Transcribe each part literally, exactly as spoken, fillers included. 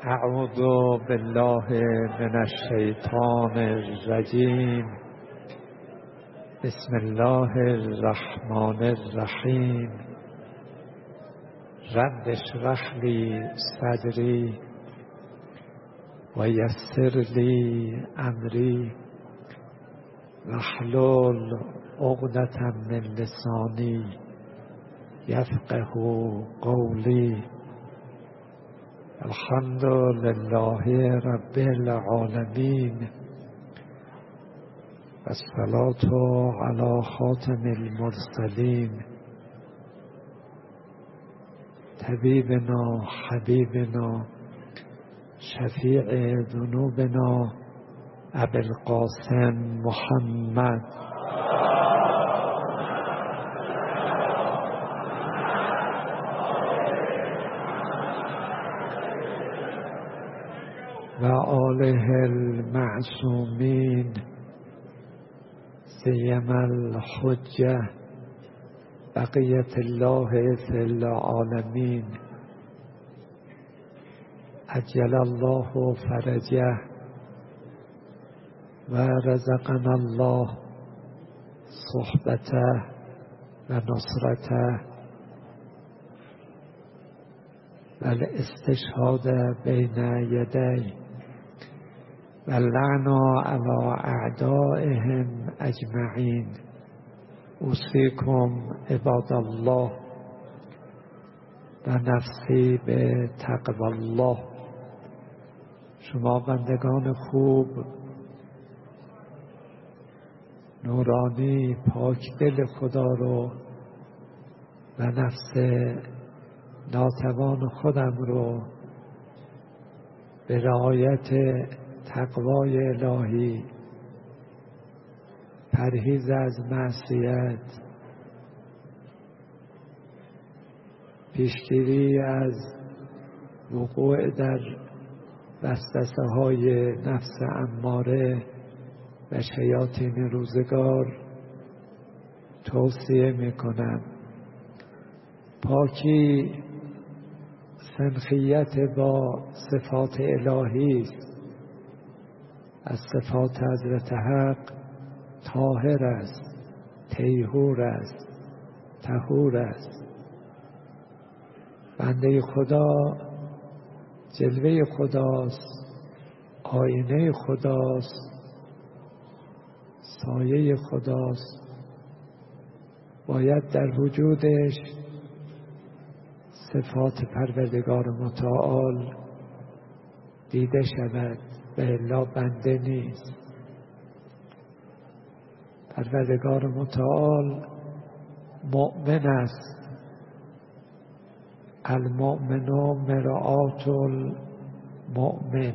اعوذ بالله من الشیطان الرجیم. بسم الله الرحمن الرحیم. رب اشرح لی صدری و یسر لی امری واحلل عقدة من لسانی یفقه قولی. الحمد لله رب العالمین والصلاة علی خاتم المرسلین طبیبنا حبیبنا شفیع ذنوبنا ابی القاسم محمد و آله المعصومین سیما الحجة بقیة الله فی العالمین عجل الله فرجه و رزقنا الله صحبته و نصرته و الاستشهاد بین یدی و لعنا علی اعدائهم اجمعین. اوصیکم عباد الله و نفسی به تقوی الله. شما بندگان خوب، نورانی، پاک دل خدا رو و نفس ناتوان خودم رو به رعایت تقوای الهی، پرهیز از معصیت، پیشگیری از وقوع در وسوسه های نفس اماره و شیاطین روزگار توصیه میکنم. پاکی سنخیت با صفات الهی است. از صفات حضرت حق طاهر است، طیهور است، طهور است. بنده خدا جلوه خداست، آینه خداست، سایه خداست. باید در وجودش صفات پروردگار متعال دیده شود و الا بنده نیست. پروردگار متعال مؤمن است. المؤمن مرآة المؤمن.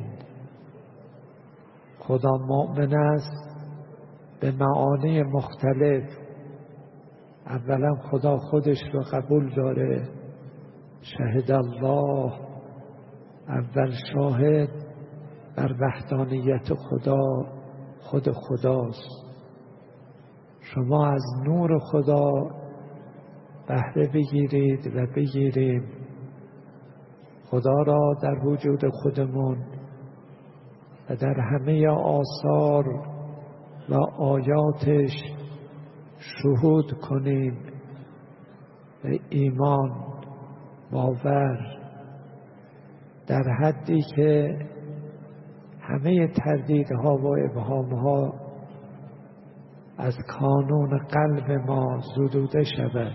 خدا مؤمن است به معانی مختلف. اولا خدا خودش رو قبول داره. شهد الله، اول شاهد بر وحدانیت خدا خود خداست. شما از نور خدا بهره بگیرید و بگیریم. خدا را در وجود خودمون و در همه آثار و آیاتش شهود کنیم و ایمان، باور، در حدی که همه تردیدها و ابهامها از کانون قلب ما زدوده شود.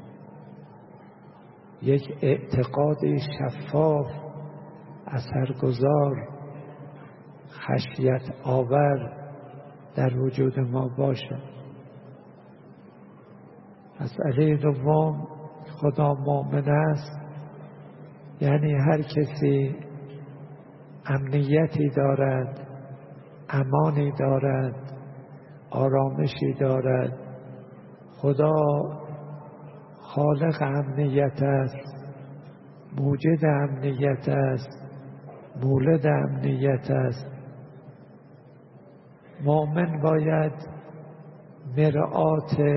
یک اعتقادی شفاف، اثرگذار، خشیت آور در وجود ما باشد. مسئله دوم، خدا مؤمن است یعنی هر کسی امنیتی دارد، امانی دارد، آرامشی دارد. خدا خالق امنیت است، موجد امنیت است، مولد امنیت است. مؤمن باید مرآت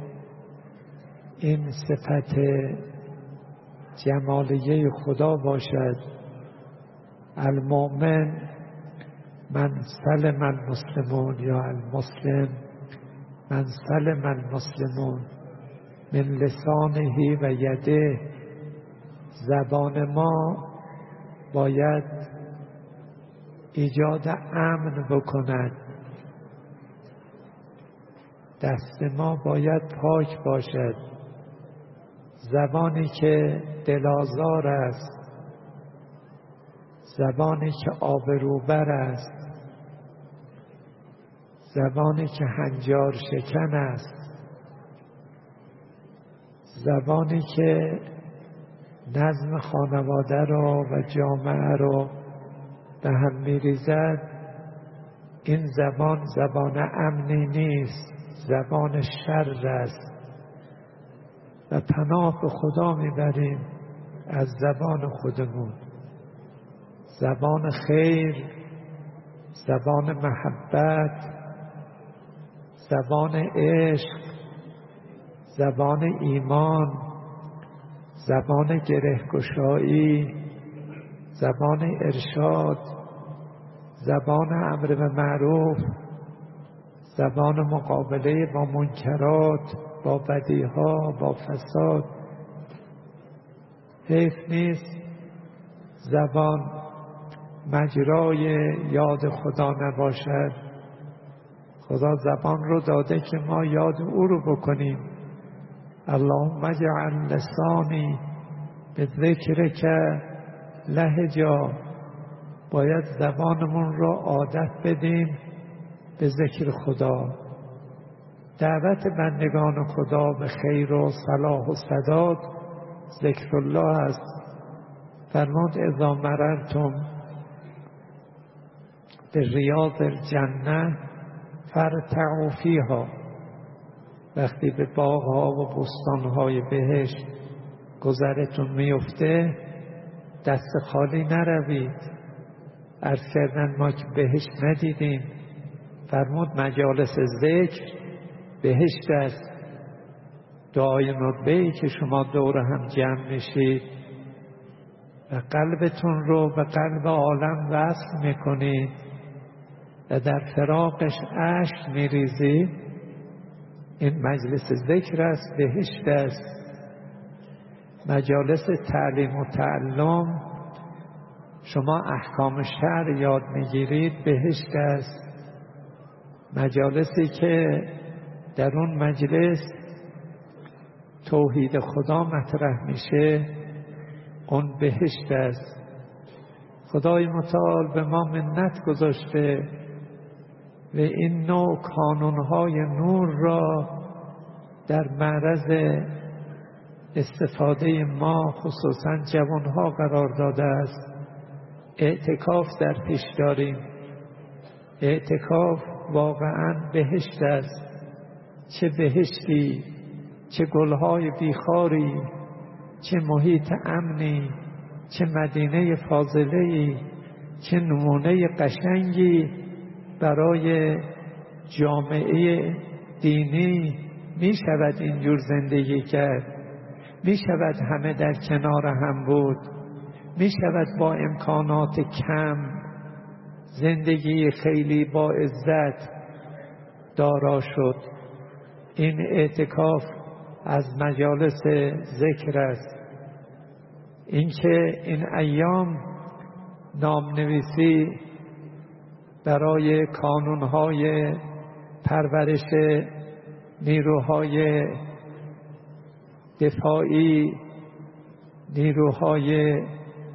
این صفت جمالیه خدا باشد المؤمن من سلم المسلمون یا المسلم من سلم المسلمون من لسانه و یده. زبان ما باید ایجاد امن بکند، دست ما باید پاک باشد. زبانی که دلازار است، زبانی که آبروبر است، زبانی که هنجار شکن است، زبانی که نظم خانواده را و جامعه را به هم می‌ریزد، این زبان زبان امنی نیست، زبان شر است و پناه به خدا میبریم از زبان خودمون. زبان خیر، زبان محبت، زبان عشق، زبان ایمان، زبان گرهگشایی، زبان ارشاد، زبان امر به معروف، زبان مقابله با منکرات، با بدیها، با فساد. حیف نیست زبان مجرای یاد خدا نباشد. خدا زبان رو داده که ما یاد او رو بکنیم. اللهم اجعل لسانی به ذکرک لهجا. باید زبانمون رو عادت بدیم به ذکر خدا. دعوت بندگان خدا به خیر و صلاح و سداد ذکر الله است. فرمود اذا مررتم به ریاض الجنه فرتعوا فیها. وقتی به باغها و بستانهای بهشت گذرتون میفته دست خالی نروید. عرض کردن ما که بهشت ندیدیم. فرمود مجالس ذکر بهشت است. دعای ندبه‌ای که شما دور هم جمع میشید و قلبتون رو به قلب عالم وصل میکنید و در فراقش اشک میریزید، این مجلس ذکر است، بهشت است. مجالس تعلیم و تعلم شما احکام شرع یاد میگیرید، بهشت است. مجالسی که در اون مجلس توحید خدا مطرح میشه، اون بهشت است. خدای متعال به ما منت گذاشته و این نوع کانونهای نور را در معرض استفاده ما خصوصا جوانها قرار داده است. اعتکاف در پیش داریم. اعتکاف واقعا بهشت است. چه بهشتی، چه گلهای بیخاری، چه محیط امنی، چه مدینه فاضله‌ای، چه نمونه قشنگی برای جامعه دینی می شود اینجور زندگی کرد. می شود همه در کنار هم بود. می شود با امکانات کم زندگی خیلی با عزت دارا شد. این اعتکاف از مجالس ذکر است. اینکه این ایام نامنویسی برای کانونهای پرورش نیروهای دفاعی، نیروهای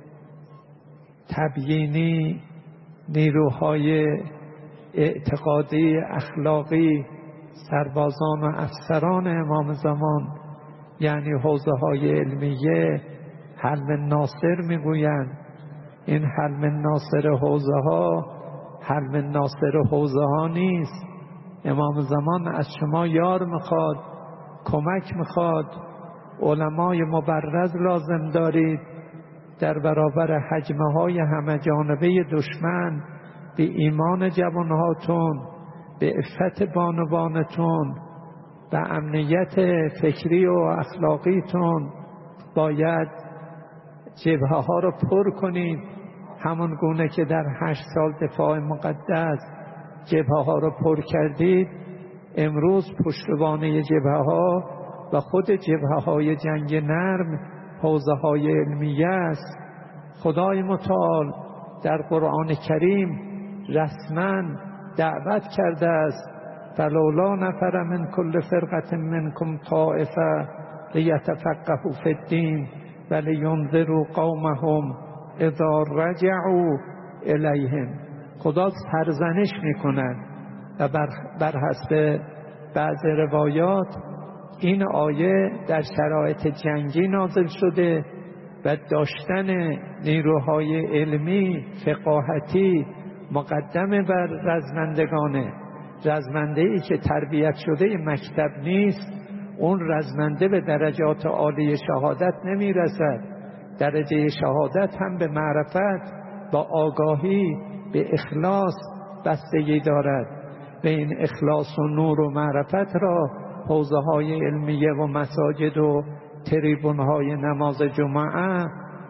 تبیینی، نیروهای اعتقادی اخلاقی، سربازان و افسران امام زمان، یعنی حوزه های علمیه، حلم ناصر میگویند. این حلم ناصر حوزه ها حلم ناصر حوزه ها نیست. امام زمان از شما یار میخواد، کمک میخواد. علمای مبرز لازم دارید در برابر هجمه های همه جانبه دشمن به ایمان جوانهاتون، به عفت بانوانتون، به امنیت فکری و اخلاقیتون. باید جبهه ها رو پر کنید. همون گونه که در هشت سال دفاع مقدس جبهه ها رو پر کردید، امروز پشتوانه جبهه ها و خود جبهه های جنگ نرم حوزه های علمیه است. خدای متعال در قرآن کریم رسما دعوت کرده است: فلولا نفر من کل فرقة منکم طائفة لیتفقهوا فی الدین ولینذروا قومهم اذا رجعوا الیهم. خدا سرزنش میکند و بر, بر حسب بعض روایات این آیه در شرایط جنگی نازل شده و داشتن نیروهای علمی فقاهتی مقدم بر رزمندگانه. رزمنده ای که تربیت شده مکتب نیست، اون رزمنده به درجات عالی شهادت نمی رسد. درجه شهادت هم به معرفت، با آگاهی، به اخلاص بستگی دارد و این اخلاص و نور و معرفت را حوزه های علمیه و مساجد و تریبون های نماز جمعه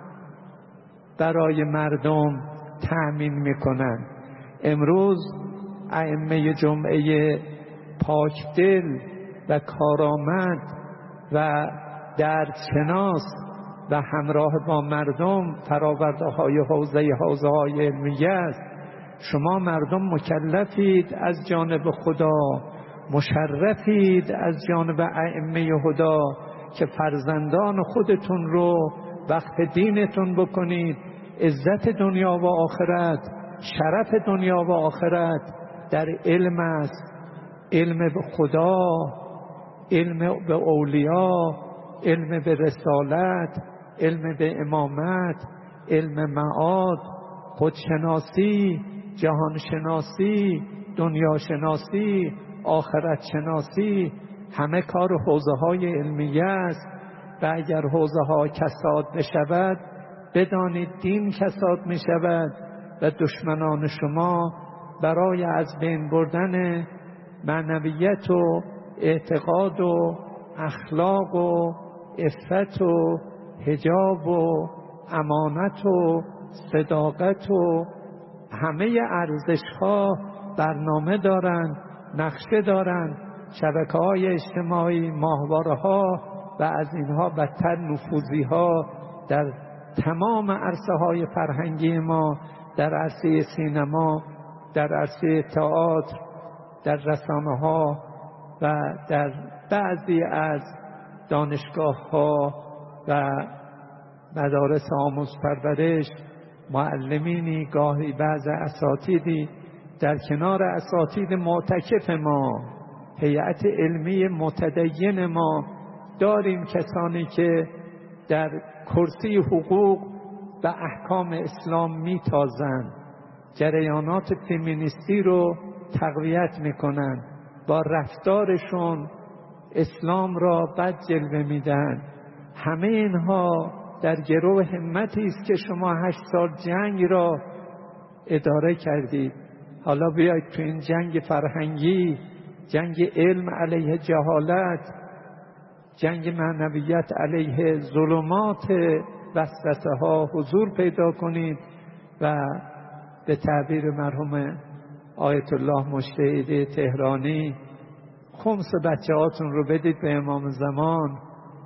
برای مردم تأمین می کنند. امروز ائمه جمعه پاکدل و کارآمد و دردشناس و همراه با مردم فراورده های حوزه حوزه های علمیه است. شما مردم مکلفید از جانب خدا، مشرفید از جانب ائمه هدا که فرزندان خودتون رو وقف دینتون بکنید. عزت دنیا و آخرت، شرف دنیا و آخرت در علم است. علم به خدا، علم به اولیاء، علم به رسالت، علم به امامت، علم معاد، خودشناسی، جهانشناسی، دنیاشناسی، آخرت شناسی، همه کار حوزه های علمیه است. و اگر حوزه ها کساد بشود، بدانید دین کساد می شود و دشمنان شما برای از بین بردن معنویت و اعتقاد و اخلاق و عفت و حجاب و امانت و صداقت و همه ارزش ها برنامه دارند، نقشه دارند. شبکه های اجتماعی، ماهواره ها و از اینها بدتر نفوذی ها در تمام عرصه های فرهنگی ما، در عرصه سینما، در عرصه تئاتر، در رسانه ها و در بعضی از دانشگاه ها و مدارس آموز پرورش، معلمینی، گاهی بعض اساتیدی در کنار اساتید معتکف ما، هیئت علمی متدین ما داریم، کسانی که در کرسی حقوق و احکام اسلام میتازند، جریانات فمینیستی رو تقویت میکنند، با رفتارشون اسلام را بد جلوه میدن. همه اینها در گرو همتی است که شما هشت سال جنگ را اداره کردید. حالا بیایید تو این جنگ فرهنگی، جنگ علم علیه جهالت، جنگ معنویت علیه ظلمات وسوسه ها حضور پیدا کنید و به تعبیر مرحوم آیت الله مجتهدی تهرانی، خمس بچه هاتون رو بدید به امام زمان.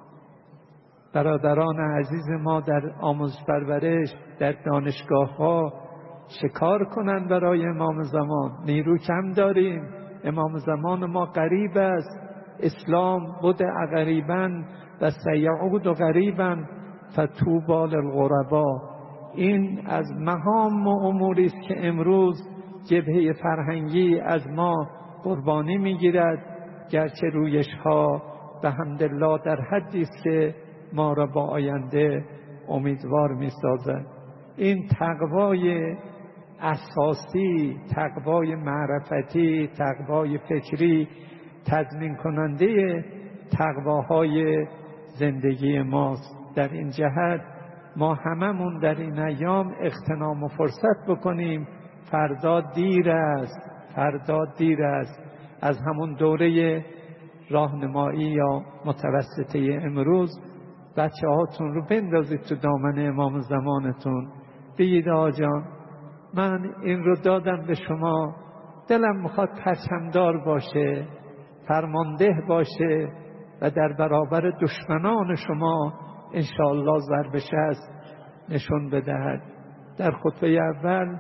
برادران عزیز ما در آموزش پرورش، در دانشگاه ها شکار کنند برای امام زمان. نیرو کم داریم، امام زمان ما غریب است. اسلام بوده غریبا و سیعود غریبا فطوبی للغربا. این از مهام و اموری است که امروز جبهه فرهنگی از ما قربانی میگیرد، گرچه رویش ها به حمدالله در حدی است که ما را با آینده امیدوار میسازد. این تقوای اساسی، تقوای معرفتی، تقوای فکری تضمین کننده تقواهای زندگی ماست. در این جهت ما هممون در این ایام اغتنام و فرصت بکنیم. فردا دیر است، فردا دیر است. از همون دوره راهنمایی یا متوسطه امروز بچه هاتون رو بندازید تو دامن امام زمانتون، بگید آقا جان من این رو دادم به شما، دلم میخواد پرچمدار باشه، فرمانده باشه و در برابر دشمنان شما انشاءالله ضرب شست نشون بدهد. در خطبه اول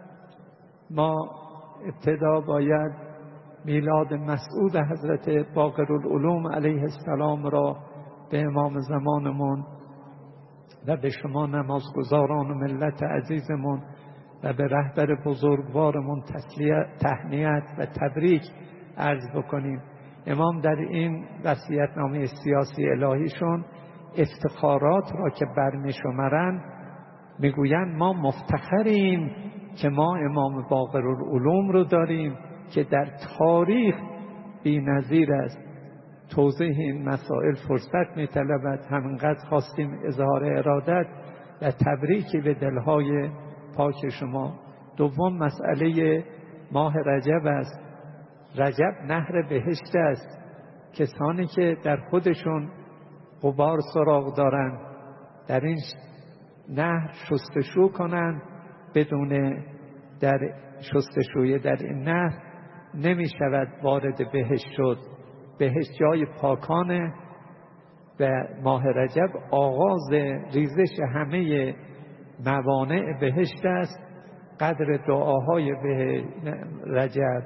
ما ابتدا باید میلاد مسعود حضرت باقرالعلوم علیه السلام را به امام زمانمون و به شما نمازگزاران و ملت عزیزمون و به رهبر بزرگوارمون تهنیت و تبریک عرض بکنیم. امام در این وصیت‌نامه سیاسی الهیشون افتخارات را که برمی‌شمارند میگویند ما مفتخریم که ما امام باقرالعلوم رو داریم که در تاریخ بی‌نظیر است. توضیح این مسائل فرصت می‌طلبد، همینقدر خواستیم اظهار ارادت و تبریکی به دلهای پاک شما. دوم مسئله ماه رجب است. رجب نهر بهشت است. کسانی که در خودشون غبار سراغ دارند در این نهر شستشو کنند، بدون در شستشوی در این نهر نمی شود وارد بهشت شد. بهشت جای پاکانه و ماه رجب آغاز ریزش همه موانع بهشت است. قدر دعاهای به رجب،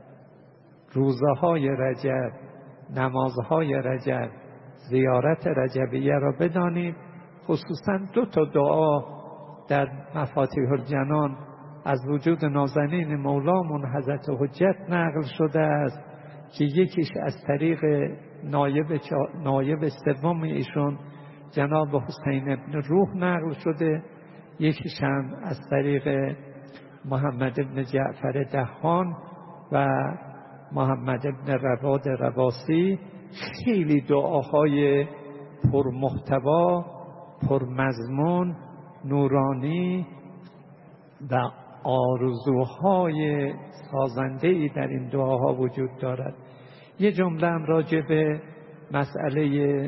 روزهای رجب، نمازهای رجب، زیارت رجبیه را بدانید. خصوصا دو تا دعا در مفاتیح الجنان از وجود نازنین مولامون حضرت حجت نقل شده است که یکیش از طریق نایب, نایب سوم ایشون جناب حسین ابن روح نقل شده، یکیش هم از طریق محمد ابن جعفر دهان و محمد ابن رواد رواسی. خیلی دعاهای پرمحتوا، پرمضمون، نورانی و آرزوهای سازنده‌ای در این دعاها وجود دارد. یه جمله هم راجع به مسئله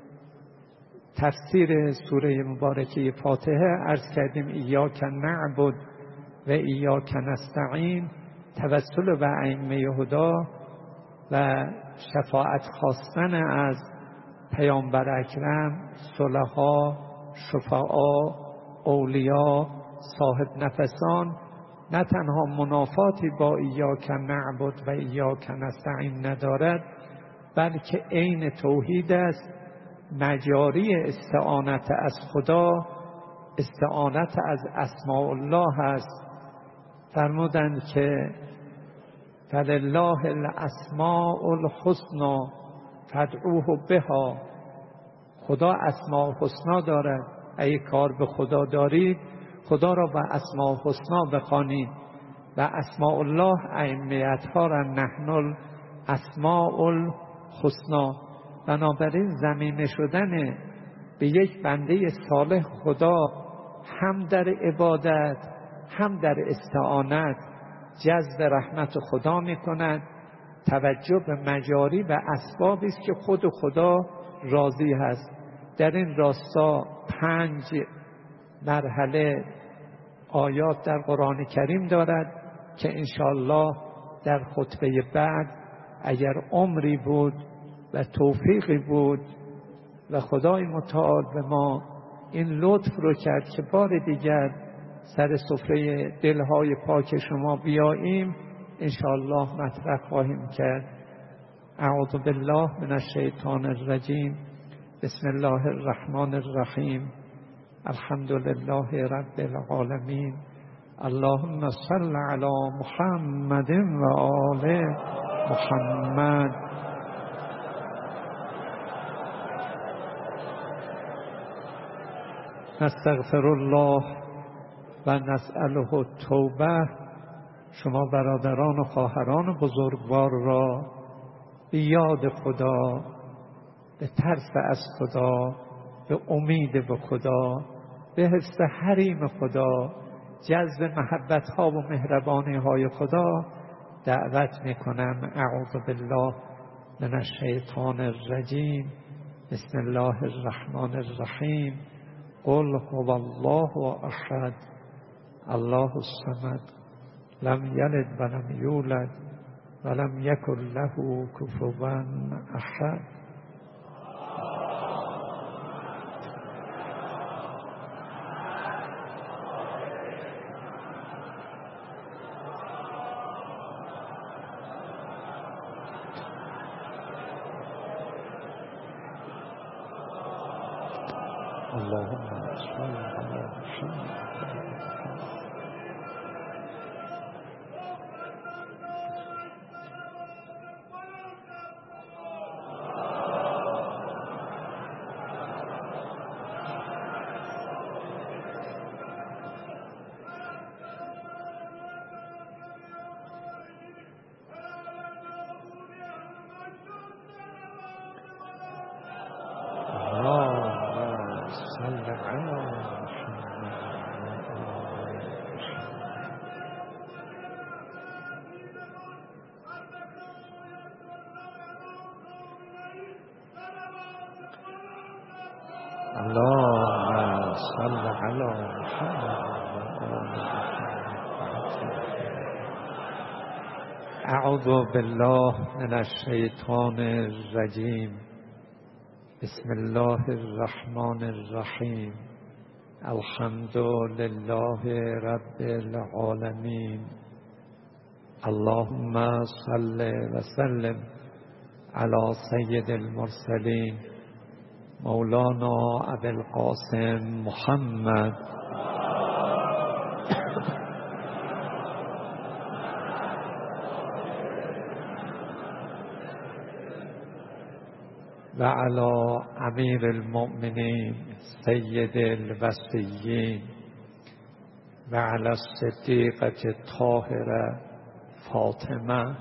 تفسیر سوره مبارکه فاتحه عرض کردیم. ایاک نعبد و ایاک نستعین، توسل به ائمه هدا و شفاعت خواستن از پیامبر اکرم، صلحا، شفعا، اولیا، صاحب نفسان، نه تنها منافاتی با ایاک نعبد و ایاک نستعین ندارد، بلکه عین توحید است. مجاری استعانت از خدا استعانت از اسماء الله است. فرمودند که فلله الاسماء الحسنی فادعوه بها. خدا اسماء الحسنا دارد. اگه کار به خدا دارید خدا را به اسماء الحسنا بخوانید و اسماء الله ائمه ها را نحن الاسماء الحسنا. بنابراین ضمیمه شدن به یک بنده صالح خدا هم در عبادت هم در استعانت جذب رحمت خدا می کند. توجه به مجاری و اسبابی است که خود خدا راضی هست. در این راستا پنج مرحله آیات در قرآن کریم دارد که انشاءالله در خطبه بعد اگر عمری بود و توفیقی بود و خدای متعال به ما این لطف رو کرد که بار دیگر سر سفره دلهای پاک شما بیاییم، انشاءالله مطرح خواهیم کرد. اعوذ بالله من الشیطان الرجیم. بسم الله الرحمن الرحیم. الحمد لله رب العالمین. اللهم صل علی محمد و آل محمد. نستغفر الله و نسأله التوبه. شما برادران و خواهران بزرگوار را به یاد خدا، به ترس از خدا، به امید به خدا، به حفظ حریم خدا، جذب محبت ها و مهربانی های خدا دعوت می کنم. اعوذ بالله من الشیطان الرجیم. بسم الله الرحمن الرحیم. قل هو الله احد الله الصمد لم یلد ولم یولد ولم یکن له کفوا احد. اللهم صل على محمد. اللهم صل على محمد. اعوذ بالله من الشیطان الرجیم. بسم الله الرحمن الرحیم. الحمد لله رب العالمین. اللهم صل وسلم على سید المرسلین مولانا ابوالقاسم محمد و علی امیر المؤمنین سید الوصیین و علی الصدیقة الطاهرة فاطمه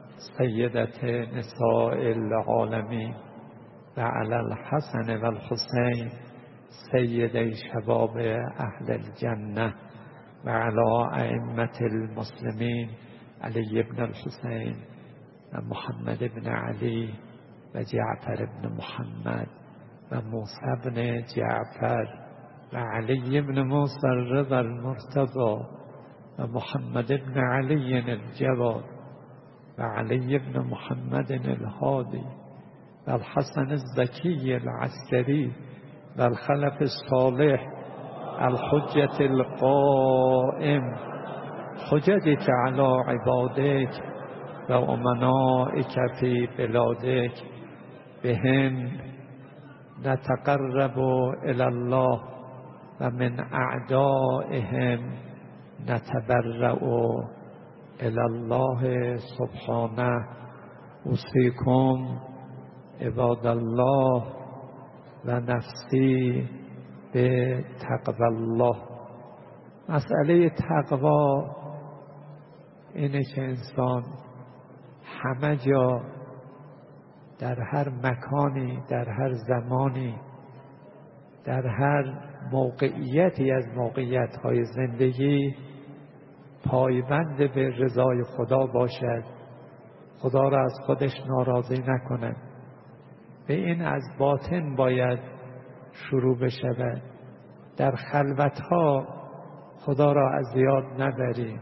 سیدة نساء العالمین و علی الحسن و الحسین سیدی شباب اهل الجنه و علی ائمة المسلمین علی بن الحسین و محمد بن علی و جعفر بن محمد و موسی بن جعفر و علی بن موسی الرضا المرتضى و محمد بن علی الجواد و علی بن محمد الهادی و الحسن الزکی العسکری و الخلف الصالح الحجة القائم حجتك على عبادك و امنائك في بلادك بهم نتقرب الى الله و من اعدائهم نتبرأ الى الله سبحانه. اوصیکم عباد الله و نفسی به تقوی الله. مسئله تقوا اینه که انسان همه جا در هر مکانی در هر زمانی در هر موقعیتی از موقعیت‌های زندگی پایبند به رضای خدا باشد، خدا را از خودش ناراضی نکند. به این از باطن باید شروع بشود. در خلوت‌ها خدا را از یاد نبریم.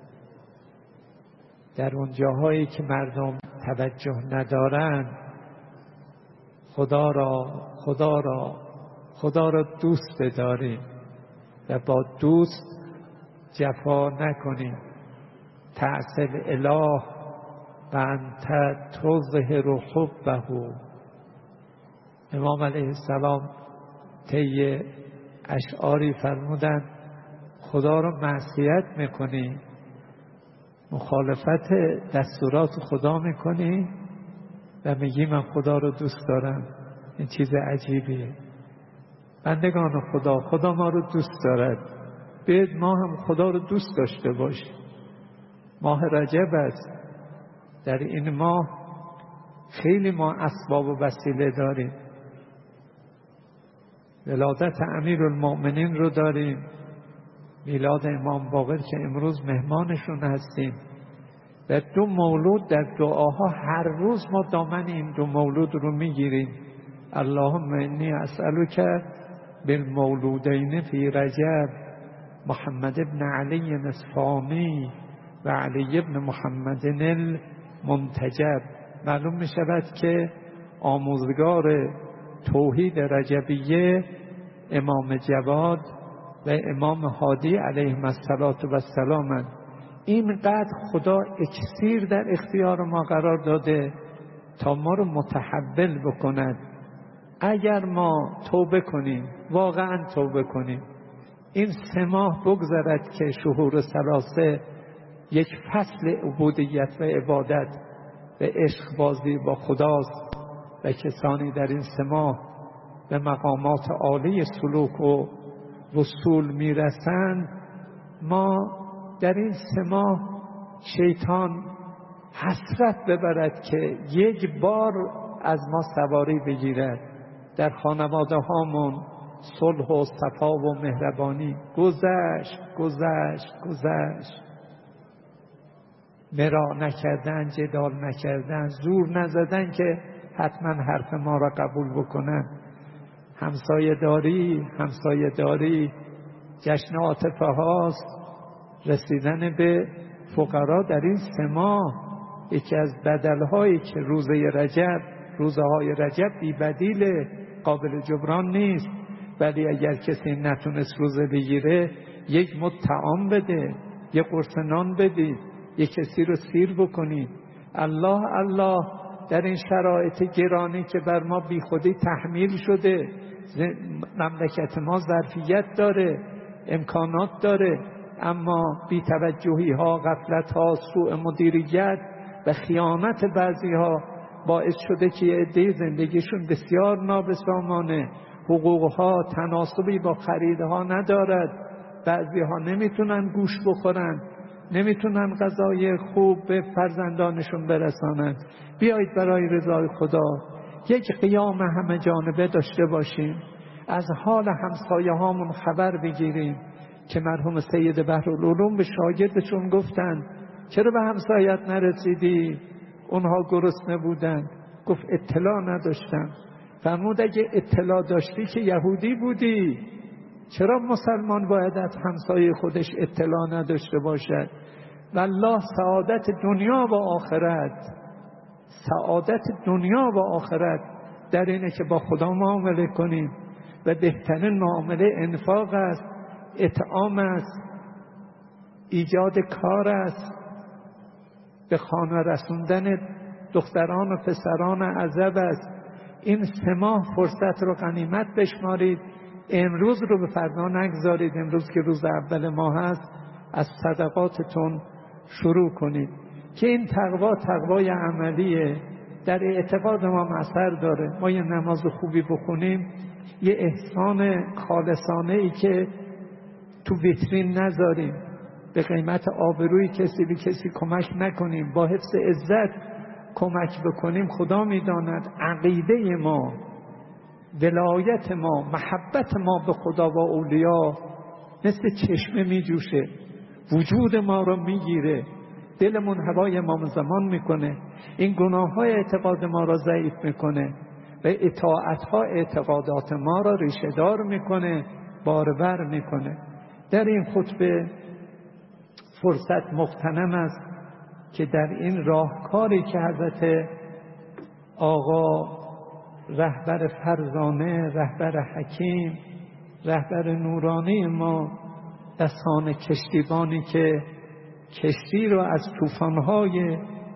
در اون جاهایی که مردم توجه ندارند خدا را خدا را خدا را دوست بداریم و با دوست جفا نکنیم. تعصب اله و انت تظهر حبه. امام علیه السلام طی اشعاری فرمودند خدا را معصیت میکنی، مخالفت دستورات خدا میکنی و میگی من خدا رو دوست دارم. این چیز عجیبیه. بندگان خدا، خدا ما رو دوست دارد. باید ما هم خدا رو دوست داشته باشیم. ماه رجب است. در این ماه خیلی ما اسباب و وسیله داریم. ولادت امیرالمؤمنین رو داریم، میلاد امام باقر که امروز مهمانشون هستیم و دو مولود در دعاها هر روز ما دامن این دو مولود رو میگیریم. اللهم انی اسألک بالمولودین فی رجب محمد ابن علی اصفهانی و علی ابن محمد المنتجب. معلوم می شود که آموزگار توحید رجبیه امام جواد و امام هادی علیهم السلام. اینقدر خدا اکسیر در اختیار ما قرار داده تا ما رو متحول بکند. اگر ما توبه کنیم، واقعا توبه کنیم، این سه ماه بگذرد که شهور ثلاثه یک فصل عبودیت و عبادت و عشق بازی با خداست و کسانی در این سه ماه به مقامات عالی سلوک و وصول میرسند، ما در این سه ماه شیطان حسرت ببرد که یک بار از ما سواری بگیرد. در خانواده هامون صلح و صفا و مهربانی گذشت گذشت گذشت مرا نکردن، جدال نکردن، زور نزدن که حتما حرف ما را قبول بکنن. همسایه داری همسایه داری جشن عاطفه هاست. رسیدن به فقرا در این سه ماه یکی از بدلهایی که روزه رجب، روزهای رجب بی بدیل، قابل جبران نیست. ولی اگر کسی نتونست روزه بگیره، یک مد طعام بده، یک قرص نان بدید، یک کسی رو سیر بکنید. الله الله در این شرایط گرانی که بر ما بی خودی تحمیل شده، مملکت ما ظرفیت داره، امکانات داره، اما بی توجهی ها، غفلت ها، سوء مدیریت و خیانت بعضی ها باعث شده که عده زندگیشون بسیار نابسامانه، حقوق ها تناسبی با خریدها ندارد. بعضی ها نمیتونن گوش بخورن، نمیتونن غذای خوب به فرزندانشون برسانن. بیایید برای رضای خدا یک قیام همه جانبه داشته باشیم، از حال همسایه هامون خبر بگیریم که مرحوم سید بحرالعلوم به شاگردشون گفتن چرا به همسایت نرسیدی؟ اونها گرسنه بودن. گفت اطلاع نداشتم. فرمود اگه اطلاع داشتی که یهودی بودی. چرا مسلمان باید از همسایه خودش اطلاع نداشته باشد؟ والله سعادت دنیا و آخرت، سعادت دنیا و آخرت در اینه که با خدا معامله کنیم و بهترین معامله انفاق است، اطعام است، ایجاد کار است، به خانه رسوندن دختران و پسران عزب است. این سه ماه فرصت رو غنیمت بشمارید. امروز رو به فردا نگذارید. امروز که روز اول ماه هست از صدقاتتون شروع کنید که این تقوا تقوای عملیه. در اعتقاد ما اثر داره. ما یه نماز خوبی بخونیم، یه احسان خالصانه ای که تو ویترین نذاریم، به قیمت آبروی کسی به کسی کمک نکنیم، با حفظ عزت کمک بکنیم. خدا میداند عقیده ما، ولایت ما، محبت ما به خدا و اولیا مثل چشمه میجوشه، وجود ما رو میگیره، دلمون هوای امام زمان میکنه. این گناه های اعتقاد ما را ضعیف میکنه و اطاعت ها اعتقادات ما را ریشه دار میکنه، بارور میکنه. در این خطبه فرصت مغتنم است که در این راهکاری که حضرت آقا رهبر فرزانه، رهبر حکیم، رهبر نورانی ما، دستان کشتیبانی که کشتی رو از طوفان‌های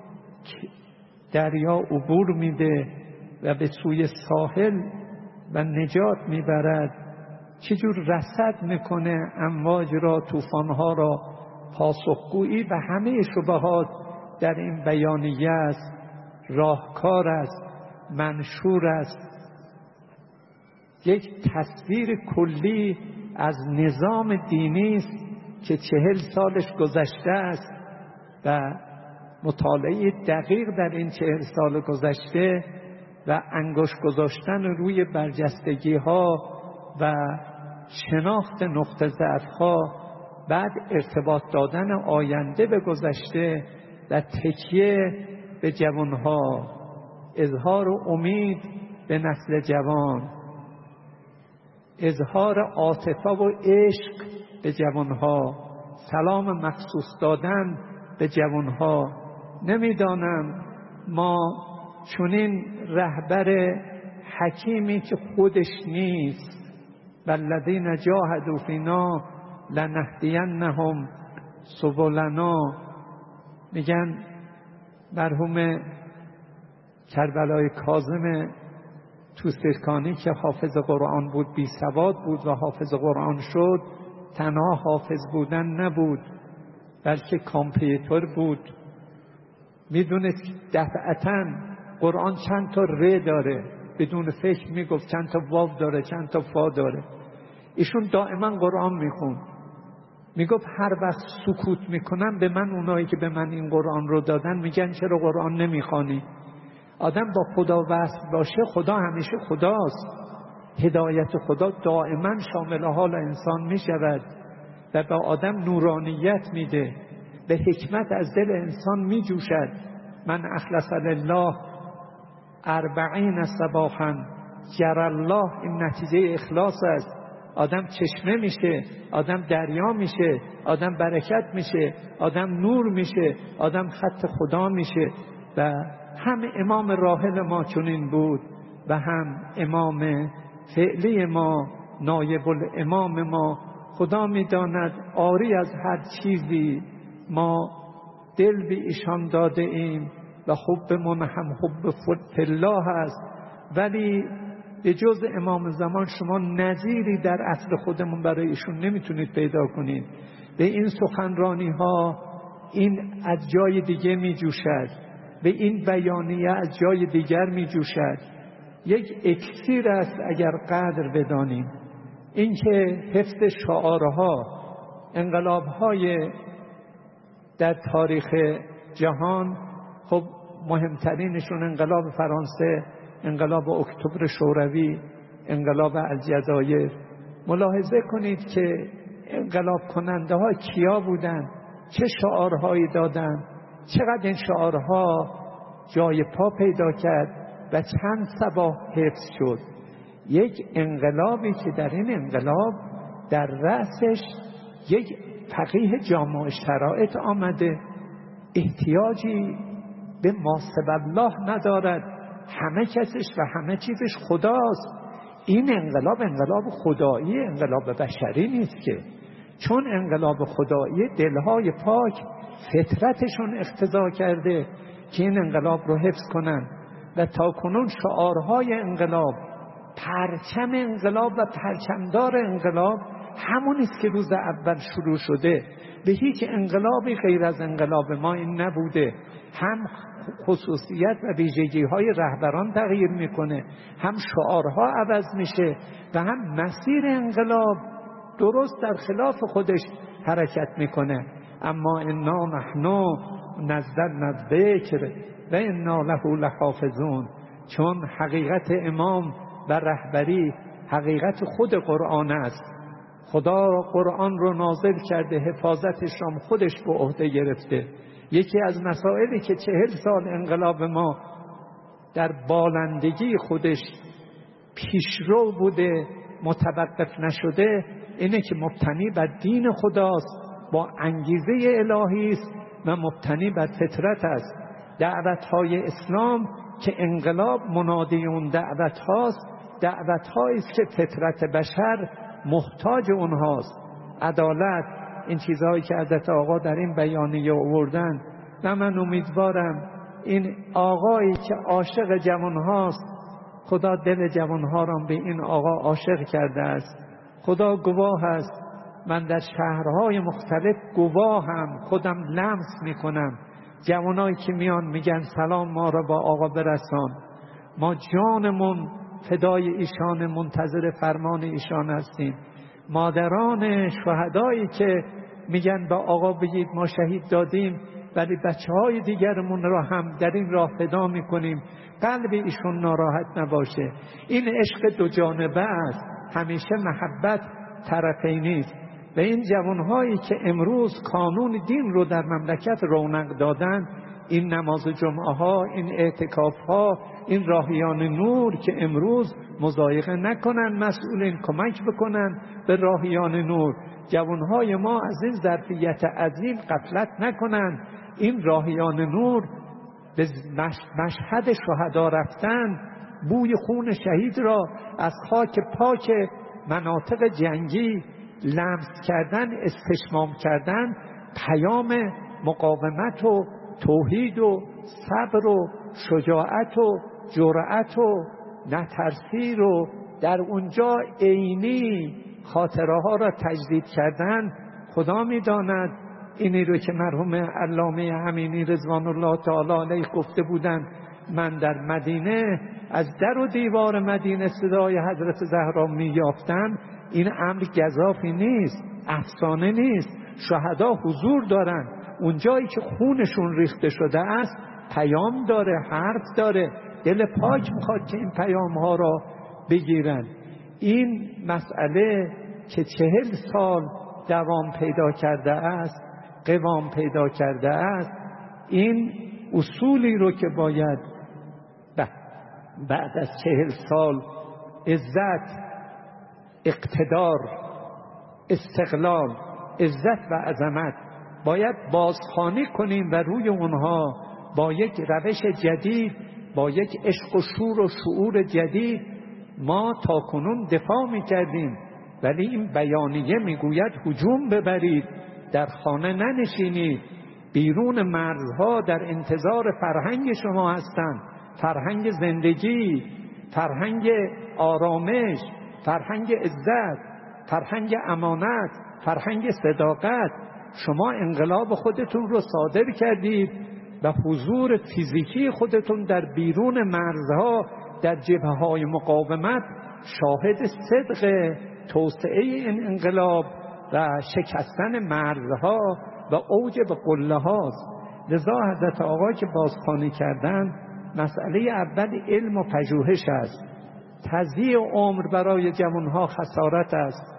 دریا عبور میده و به سوی ساحل و نجات میبرد، چجور رصد میکنه امواج را، طوفان‌ها را، پاسخگویی و همه شبهات در این بیانیه است. راهکار است، منشور است، یک تصویر کلی از نظام دینی است که چهل سالش گذشته است و مطالعه دقیق در این چهل سال گذشته و انگشت گذاشتن روی برجستگی ها و شناخت نقطه ضعف ها، بعد ارتباط دادن آینده به گذشته و تکیه به جوانها، اظهار امید به نسل جوان، اظهار عاطفه و عشق به جوانها، سلام مخصوص دادن به جوانها. نمیدانم ما چنین رهبر حکیمی که خودش نیست، والذین جاهدوا فینا لنهدینهم سبلنا، میگن مرحوم کربلای کاظم توسرکانی که حافظ قرآن بود، بی سواد بود و حافظ قرآن شد، تنها حافظ بودن نبود بلکه کامپیوتر بود. میدونست دفعتاً قرآن چند تا ر داره، بدون فکر میگفت چند تا واو داره، چند تا فا داره. ایشون دائما قرآن میخوند، میگفت هر وقت سکوت میکنم به من اونایی که به من این قرآن رو دادن میگن چرا قرآن نمیخوانی؟ آدم با خدا وصل باشه، خدا همیشه خداست. هدایت خدا دائما شامل حال انسان میشود و به آدم نورانیت میده، به حکمت از دل انسان میجوشد. من اخلص لله اربعین صباحا جر الله، این نتیجه اخلاص است. آدم چشمه میشه، آدم دریا میشه، آدم برکت میشه، آدم نور میشه، آدم خط خدا میشه. و هم امام راحل ما چنین بود و هم امام فعلی ما، نایب الامام ما. خدا میداند آری از هر چیزی ما دل به ایشان داده ایم و حبمون هم حب فالله است، ولی به جز امام زمان شما نظیری در اصل خودمون برای ایشون نمیتونید پیدا کنید. به این سخنرانی ها این از جای دیگه میجوشد، به این بیانیه از جای دیگر میجوشد. یک اکسیر است اگر قدر بدانیم. این که حفظ شعارها، انقلابهای در تاریخ جهان، خب مهمترینشون انقلاب فرانسه، انقلاب اکتبر شوروی، انقلاب الجزایر. ملاحظه کنید که انقلاب کننده ها کیا بودن، چه شعارهایی دادن، چقدر این شعارها جای پا پیدا کرد و چند صباح حفظ شد. یک انقلابی که در این انقلاب در رأسش یک فقیه جامع شرایط آمده، احتیاجی به ما سوی الله ندارد، همه کسش و همه چیزش خداست. این انقلاب انقلاب خدایی، انقلاب بشری نیست که، چون انقلاب خدایی دلهای پاک فطرتشون اقتضا کرده که این انقلاب رو حفظ کنن و تا کنون شعارهای انقلاب، پرچم انقلاب و پرچمدار انقلاب همونیست که روز اول شروع شده. به هیچ انقلابی غیر از انقلاب ما این نبوده. هم خصوصیت و ویژگی های رهبران تغییر میکنه، هم شعارها عوض میشه و هم مسیر انقلاب درست در خلاف خودش حرکت میکنه. اما انا نحن نزلنا الذکر و انا له لحافظون. چون حقیقت امام و رهبری حقیقت خود قرآن است. خدا قرآن رو نازل کرده، حفاظتش هم خودش به عهده گرفته. یکی از مسائلی که چهل سال انقلاب ما در بالندگی خودش پیشرو بوده، متوقف نشده، اینه که مبتنی بر دین خداست، با انگیزه الهی است و مبتنی بر فطرت است. دعوت‌های اسلام که انقلاب منادی اون دعوت هاست، دعوت هایی است که فطرت بشر محتاج اونهاست. عدالت، این چیزهایی که حضرت آقا در این بیانیه آوردن، و من امیدوارم این آقایی که عاشق جوان هاست، خدا دل جوان ها را به این آقا عاشق کرده است. خدا گواه است، من در شهرهای مختلف گواهم، خودم لمس میکنم. جوانایی که میان میگن سلام ما را با آقا برسان، ما جانمون فدای ایشان، منتظر فرمان ایشان هستیم. مادران شهدایی که میگن با آقا بگید ما شهید دادیم، ولی بچه های دیگرمون را هم در این راه فدا میکنیم، قلب ایشون ناراحت نباشه. این عشق دو جانبه است، همیشه محبت طرفینی است. و این جوانهایی که امروز کانون دین رو در مملکت رونق دادن، این نماز جمعه ها، این اعتکاف ها، این راهیان نور که امروز مضایقه نکنن، مسئولین کمک بکنن به راهیان نور جوانهای ما از این ظرفیت عظیم غفلت نکنند. این راهیان نور به مشهد شهدا رفتن، بوی خون شهید را از خاک پاک مناطق جنگی لمس کردن، استشمام کردن، پیام مقاومت و توحید و صبر و شجاعت و جرأت و نترسی رو در اونجا عینی خاطره ها را تجدید کردن. خدا میداند اینی رو که مرحوم علامه امینی رضوان الله تعالی علیه گفته بودند، من در مدینه از در و دیوار مدینه صدای حضرت زهرا میافتم. این امر گزافی نیست، افسانه نیست. شهدا حضور دارن، اونجایی که خونشون ریخته شده است پیام داره، حرف داره، دل پاک میخواد که این پیام ها را بگیرن. این مسئله که چهل سال دوام پیدا کرده است، قوام پیدا کرده است، این اصولی رو که باید بعد از چهل سال عزت، اقتدار، استقلال، عزت و عظمت باید بازخوانی کنیم و روی اونها با یک روش جدید، با یک عشق و شور و شعور جدید ما تاکنون دفاع میکردیم. ولی این بیانیه میگوید هجوم ببرید، در خانه ننشینید، بیرون مرزها در انتظار فرهنگ شما هستند، فرهنگ زندگی، فرهنگ آرامش، فرهنگ عزت، فرهنگ امانت، فرهنگ صداقت. شما انقلاب خودتون رو صادر کردید و حضور فیزیکی خودتون در بیرون مرزها، در جبهه‌های مقاومت شاهد صدق توسعه این انقلاب و شکستن مرزها و اوج به قله هاست. لذا حضرت آقا که بازخوانی کردن، مسئله اول علم و پژوهش است. تضییع عمر برای جوانها خسارت است.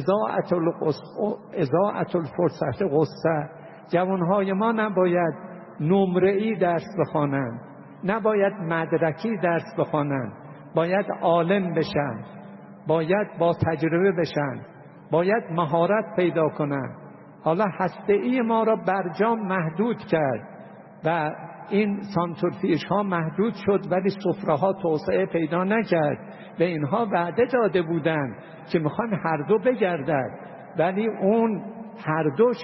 اضاعت الفرصت غصه. جوانهای ما نباید نمره‌ای درس بخوانند، نباید مدرکی درس بخوانند، باید عالم بشن، باید با تجربه بشن، باید مهارت پیدا کنند. حالا هسته‌ای ما را برجام محدود کرد و این سانتریفیوژ ها محدود شد، ولی سفره ها توسعه پیدا نکرد و اینها وعده داده بودند که میخوان هر دو بگردد، ولی اون هر دوش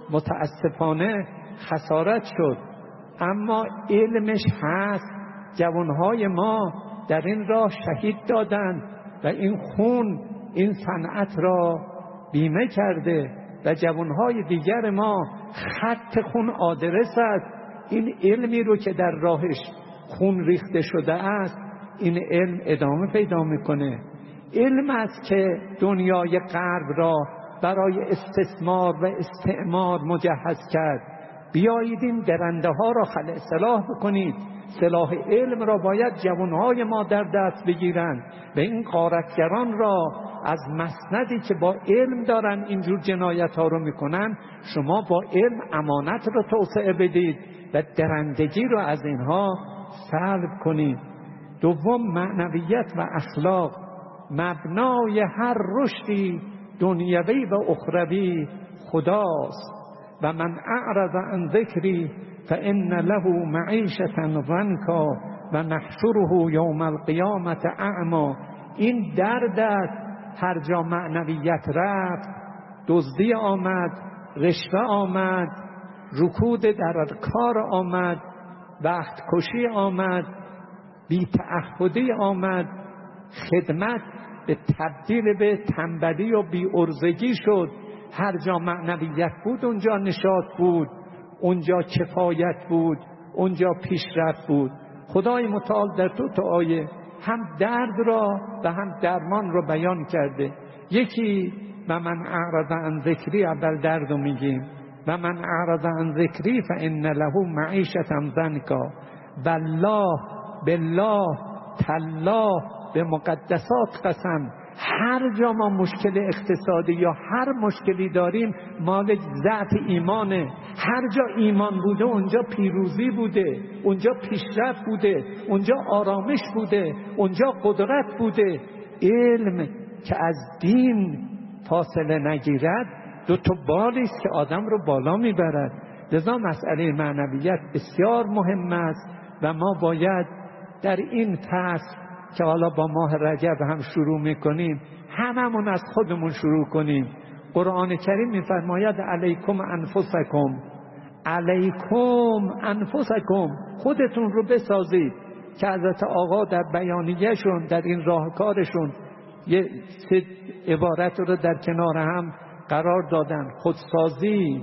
متاسفانه خسارت شد. اما علمش هست. جوانهای ما در این راه شهید دادند و این خون این صنعت را بیمه کرده و جوانهای دیگر ما خط خون آدرس است. این علمی رو که در راهش خون ریخته شده است، این علم ادامه پیدا میکنه. علم است که دنیای غرب را برای استثمار و استعمار مجهز کرد. بیایید این درنده ها را خلع سلاح بکنید. سلاح علم را باید جوانهای ما در دست بگیرند و این غارتگران را از مسندی که با علم دارن اینجور جنایت ها رو میکنن، شما با علم امانت را توسعه بدید و درندگی را از اینها سلب کنید. دوم، معنویت و اخلاق. مبنای هر رشدی دنیوی و اخروی خداست. و من اعرض عن ذکری فان له معیشة ضنکا و نحشره یوم القیامة اعمی. این درد است. هر جا معنویت رفت، دزدی آمد، رشوه آمد، رکود در کار آمد، وقت کشی آمد، بی تعهدی آمد، خدمت به تبدیل به تنبلی و بی ارزگی شد. هر جا معنویت بود اونجا نشاط بود، اونجا کفایت بود، اونجا پیشرفت بود. خدای متعال در دو تا آیه هم درد را و هم درمان را بیان کرده. یکی و من اعرض عن ذکری، اول درد رو میگیم، و من اعرض عن ذکری فان له معیشة ضنکا. بالله بالله تالله، به مقدسات قسم، هر جا ما مشکل اقتصادی یا هر مشکلی داریم مال ضعف ایمانه. هر جا ایمان بوده اونجا پیروزی بوده، اونجا پیشرفت بوده، اونجا آرامش بوده، اونجا قدرت بوده. علم که از دین فاصله نگیرد دو تا بالی است که آدم رو بالا میبرد. لذا مسئله معنویت بسیار مهم است و ما باید در این فصل که حالا با ماه رجب هم شروع میکنیم هممون از خودمون شروع کنیم. قرآن کریم میفرماید علیکم انفسکم، علیکم انفسکم، خودتون رو بسازید. که حضرت آقا در بیانیهشون در این راهکارشون یه سه عبارت رو در کنار هم قرار دادن: خودسازی،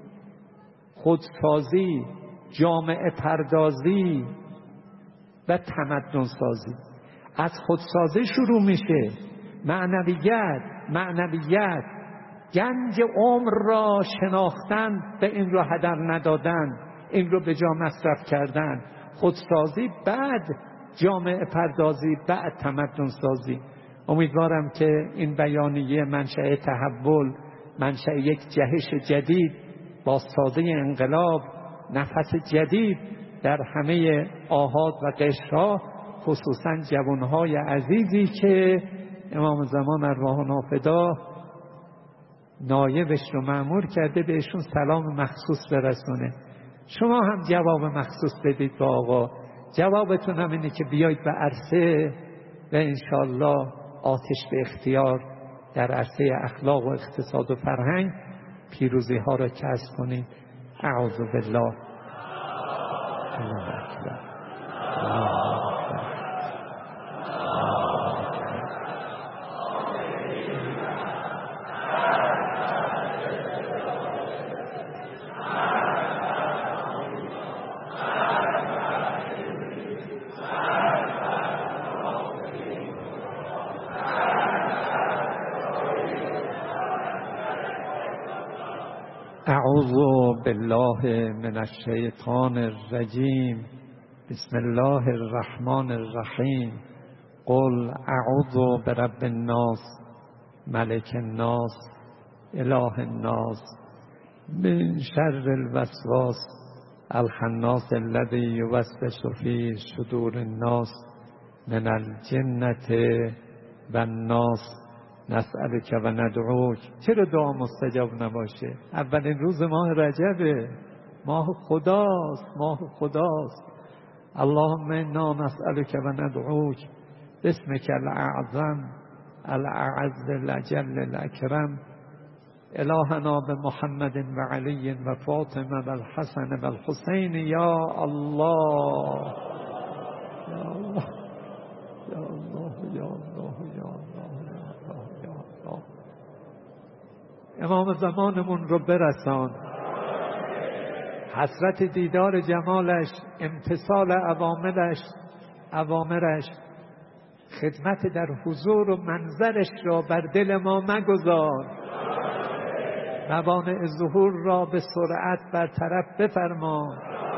خودسازی، جامعه پردازی و تمدن سازی. از خودسازی شروع میشه. معنویت، معنویت گنج عمر را شناختن، به این رو هدر ندادن، این رو به جا مصرف کردن. خودسازی، بعد جامعه پردازی، بعد تمدن سازی. امیدوارم که این بیانیه منشأ تحول، منشأ یک جهش جدید، بازسازی انقلاب، نفس جدید در همه آحاد و قشرها، خصوصا جوانهای عزیزی که امام زمان ارواحنا فدا نایبش رو مأمور کرده بهشون سلام مخصوص برسونه. شما هم جواب مخصوص بدید با آقا. جوابتون هم اینه که بیایید به عرصه و انشالله آتش به اختیار در عرصه اخلاق و اقتصاد و فرهنگ پیروزی ها را کسب کنید. اعوذ بالله. الله اکبر. الله اکبر. اعوذ بالله من الشیطان الرجیم. بسم الله الرحمن الرحیم. قل اعوذ برب الناس ملک الناس اله الناس من شر الوسواس الخناس الذی یوسوس فی صدور الناس من الجنة و الناس. نسألک و ندعوک. چرا دعا مستجاب نباشه؟ اولین روز ماه رجبه، ماه خداست، ماه خداست. اللهم انا نسألک و ندعوک باسمک الاعظم الاعز الاجل الاکرم الهنا بمحمد و علی و فاطمه و الحسن و الحسین. یا الله یا الله یا الله یا الله یا الله. امام زمانمون رو برسان. حسرت دیدار جمالش، امتثال اوامرش اوامرش خدمت در حضور و منظرش را بر دل ما مگذار. موانع ظهور را به سرعت برطرف بفرما.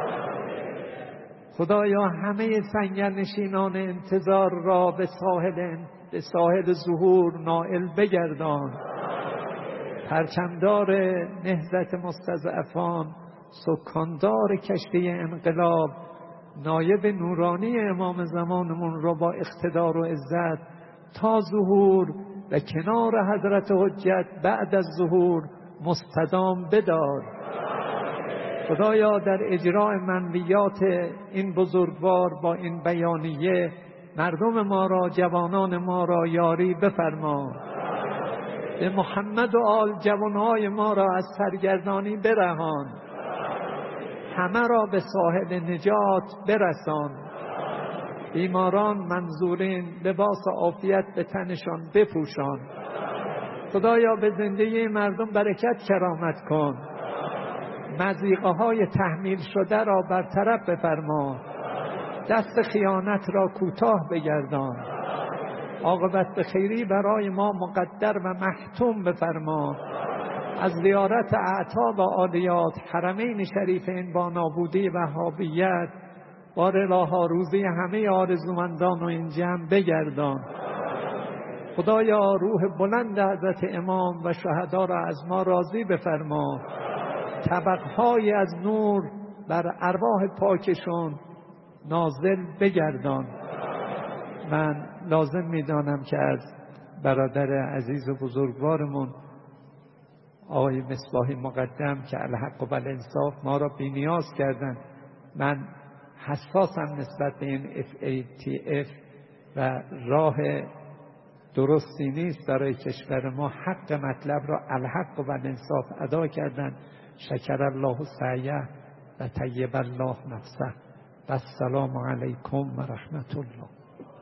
خدایا همه سنگرنشینان انتظار را به ساحل به ساحل ظهور نائل بگردان. پرچمدار نهضت مستضعفان، سکاندار کشتی انقلاب، نایب نورانی امام زمانمون را با اقتدار و عزت تا ظهور و کنار حضرت حجت بعد از ظهور مستدام بدار. خدایا در اجرای منویات این بزرگوار با این بیانیه مردم ما را، جوانان ما را یاری بفرما. به محمد و آل جوانهای ما را از سرگردانی برهان. همه را به ساحل نجات برسان. بیماران منظورین لباس عافیت به تنشان بپوشان. خدایا به زندگی مردم برکت کرامت کن. مضیقه های تحمیل شده را برطرف بفرما. دست خیانت را کوتاه بگردان. عاقبت به خیری برای ما مقدر و محتوم بفرما. از زیارت اعتا و عالیات حرمین شریفین با نابودی وهابیت با رلاها روزی همه آرزومندان و این جمع بگردان. خدایا روح بلند حضرت امام و شهدا را از ما راضی بفرما. طبقهای از نور بر ارواح پاکشون نازل بگردان. من لازم میدانم که از برادر عزیز و بزرگوارمون آقای مصباح مقدم که الحق و الانصاف ما را بی‌نیاز کردند. من حساسم نسبت به این اف ای تی اف و راه درستی نیست برای کشور ما. حق مطلب را الحق و الانصاف ادا کردند. شکر الله سعیه و طیب الله نفسه. و السلام علیکم و رحمت الله.